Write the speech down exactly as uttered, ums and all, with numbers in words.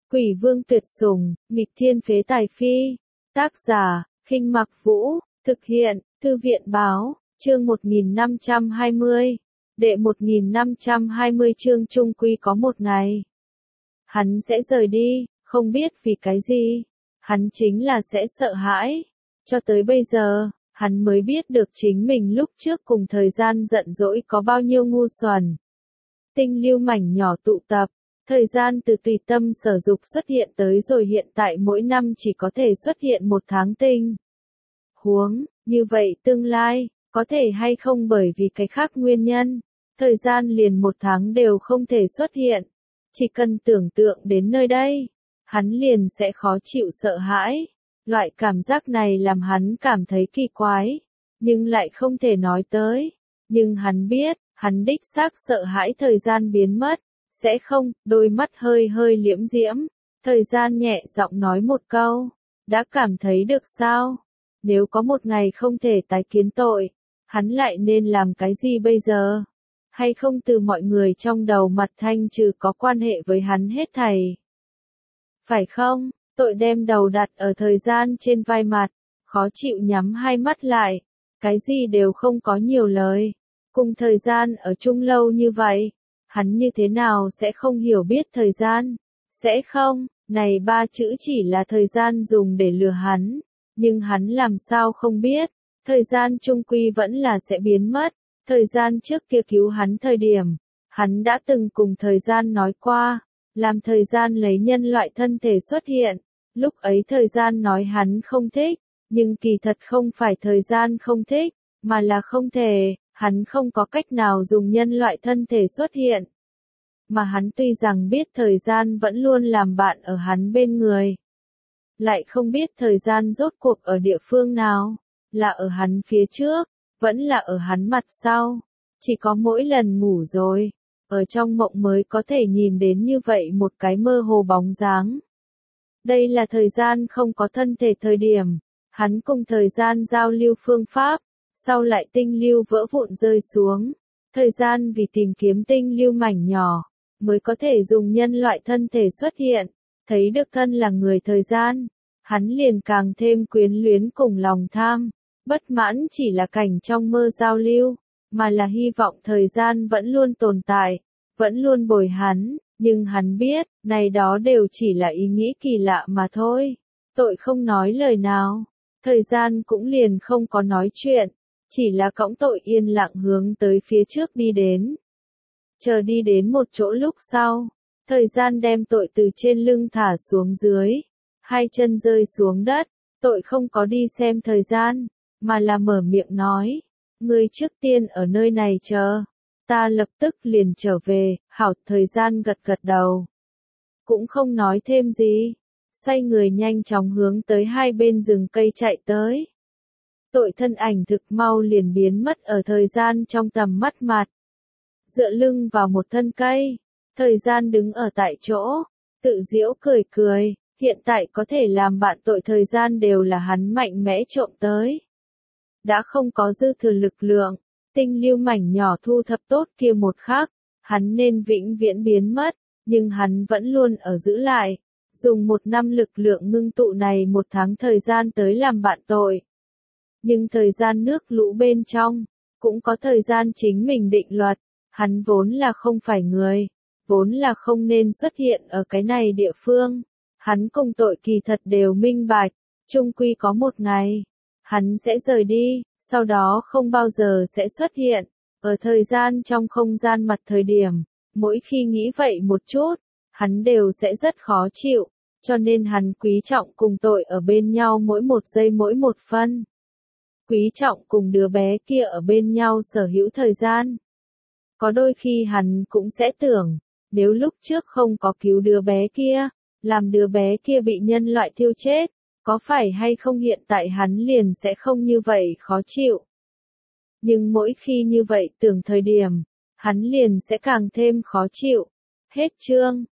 Quỷ vương tuyệt sủng, nghịch thiên phế tài phi. Tác giả, Khinh Mặc Vũ, thực hiện, Thư viện báo, chương một nghìn năm trăm hai mươi. Đệ một nghìn năm trăm hai mươi chương trung quy có một ngày. Hắn sẽ rời đi, không biết vì cái gì. Hắn chính là sẽ sợ hãi. Cho tới bây giờ, hắn mới biết được chính mình lúc trước cùng thời gian giận dỗi có bao nhiêu ngu xuẩn. Tinh lưu mảnh nhỏ tụ tập. Thời gian từ tùy tâm sở dục xuất hiện tới rồi hiện tại mỗi năm chỉ có thể xuất hiện một tháng tinh. Huống, như vậy tương lai, có thể hay không bởi vì cái khác nguyên nhân, thời gian liền một tháng đều không thể xuất hiện. Chỉ cần tưởng tượng đến nơi đây, hắn liền sẽ khó chịu sợ hãi. Loại cảm giác này làm hắn cảm thấy kỳ quái, nhưng lại không thể nói tới. Nhưng hắn biết, hắn đích xác sợ hãi thời gian biến mất. Sẽ không, đôi mắt hơi hơi liễm diễm, thời gian nhẹ giọng nói một câu, đã cảm thấy được sao? Nếu có một ngày không thể tái kiến tội, hắn lại nên làm cái gì bây giờ? Hay không từ mọi người trong đầu mặt thanh trừ có quan hệ với hắn hết thảy? Phải không? Tội đem đầu đặt ở thời gian trên vai mặt, khó chịu nhắm hai mắt lại, cái gì đều không có nhiều lời, cùng thời gian ở chung lâu như vậy. Hắn như thế nào sẽ không hiểu biết thời gian? Sẽ không, này ba chữ chỉ là thời gian dùng để lừa hắn. Nhưng hắn làm sao không biết, thời gian chung quy vẫn là sẽ biến mất. Thời gian trước kia cứu hắn thời điểm, hắn đã từng cùng thời gian nói qua, làm thời gian lấy nhân loại thân thể xuất hiện. Lúc ấy thời gian nói hắn không thích, nhưng kỳ thật không phải thời gian không thích, mà là không thể. Hắn không có cách nào dùng nhân loại thân thể xuất hiện. Mà hắn tuy rằng biết thời gian vẫn luôn làm bạn ở hắn bên người. Lại không biết thời gian rốt cuộc ở địa phương nào. Là ở hắn phía trước, vẫn là ở hắn mặt sau. Chỉ có mỗi lần ngủ rồi, ở trong mộng mới có thể nhìn đến như vậy một cái mơ hồ bóng dáng. Đây là thời gian không có thân thể thời điểm. Hắn cùng thời gian giao lưu phương pháp. Sau lại tinh lưu vỡ vụn rơi xuống, thời gian vì tìm kiếm tinh lưu mảnh nhỏ, mới có thể dùng nhân loại thân thể xuất hiện, thấy được thân là người thời gian, hắn liền càng thêm quyến luyến cùng lòng tham, bất mãn chỉ là cảnh trong mơ giao lưu, mà là hy vọng thời gian vẫn luôn tồn tại, vẫn luôn bồi hắn, nhưng hắn biết, này đó đều chỉ là ý nghĩ kỳ lạ mà thôi, tội không nói lời nào, thời gian cũng liền không có nói chuyện. Chỉ là cõng tội yên lặng hướng tới phía trước đi đến. Chờ đi đến một chỗ lúc sau, thời gian đem tội từ trên lưng thả xuống dưới, hai chân rơi xuống đất, tội không có đi xem thời gian, mà là mở miệng nói, ngươi trước tiên ở nơi này chờ, ta lập tức liền trở về, hảo. Thời gian gật gật đầu, cũng không nói thêm gì, xoay người nhanh chóng hướng tới hai bên rừng cây chạy tới. Tội thân ảnh thực mau liền biến mất ở thời gian trong tầm mắt mặt. Dựa lưng vào một thân cây, thời gian đứng ở tại chỗ, tự giễu cười cười, hiện tại có thể làm bạn tội thời gian đều là hắn mạnh mẽ trộm tới. Đã không có dư thừa lực lượng, tinh lưu mảnh nhỏ thu thập tốt kia một khắc, hắn nên vĩnh viễn biến mất, nhưng hắn vẫn luôn ở giữ lại, dùng một năm lực lượng ngưng tụ này một tháng thời gian tới làm bạn tội. Nhưng thời gian nước lũ bên trong, cũng có thời gian chính mình định luật, hắn vốn là không phải người, vốn là không nên xuất hiện ở cái này địa phương. Hắn cùng tội kỳ thật đều minh bạch, chung quy có một ngày, hắn sẽ rời đi, sau đó không bao giờ sẽ xuất hiện, ở thời gian trong không gian mặt thời điểm, mỗi khi nghĩ vậy một chút, hắn đều sẽ rất khó chịu, cho nên hắn quý trọng cùng tội ở bên nhau mỗi một giây mỗi một phân. Quý trọng cùng đứa bé kia ở bên nhau sở hữu thời gian. Có đôi khi hắn cũng sẽ tưởng, nếu lúc trước không có cứu đứa bé kia, làm đứa bé kia bị nhân loại thiêu chết, có phải hay không hiện tại hắn liền sẽ không như vậy khó chịu. Nhưng mỗi khi như vậy tưởng thời điểm, hắn liền sẽ càng thêm khó chịu. Hết chương.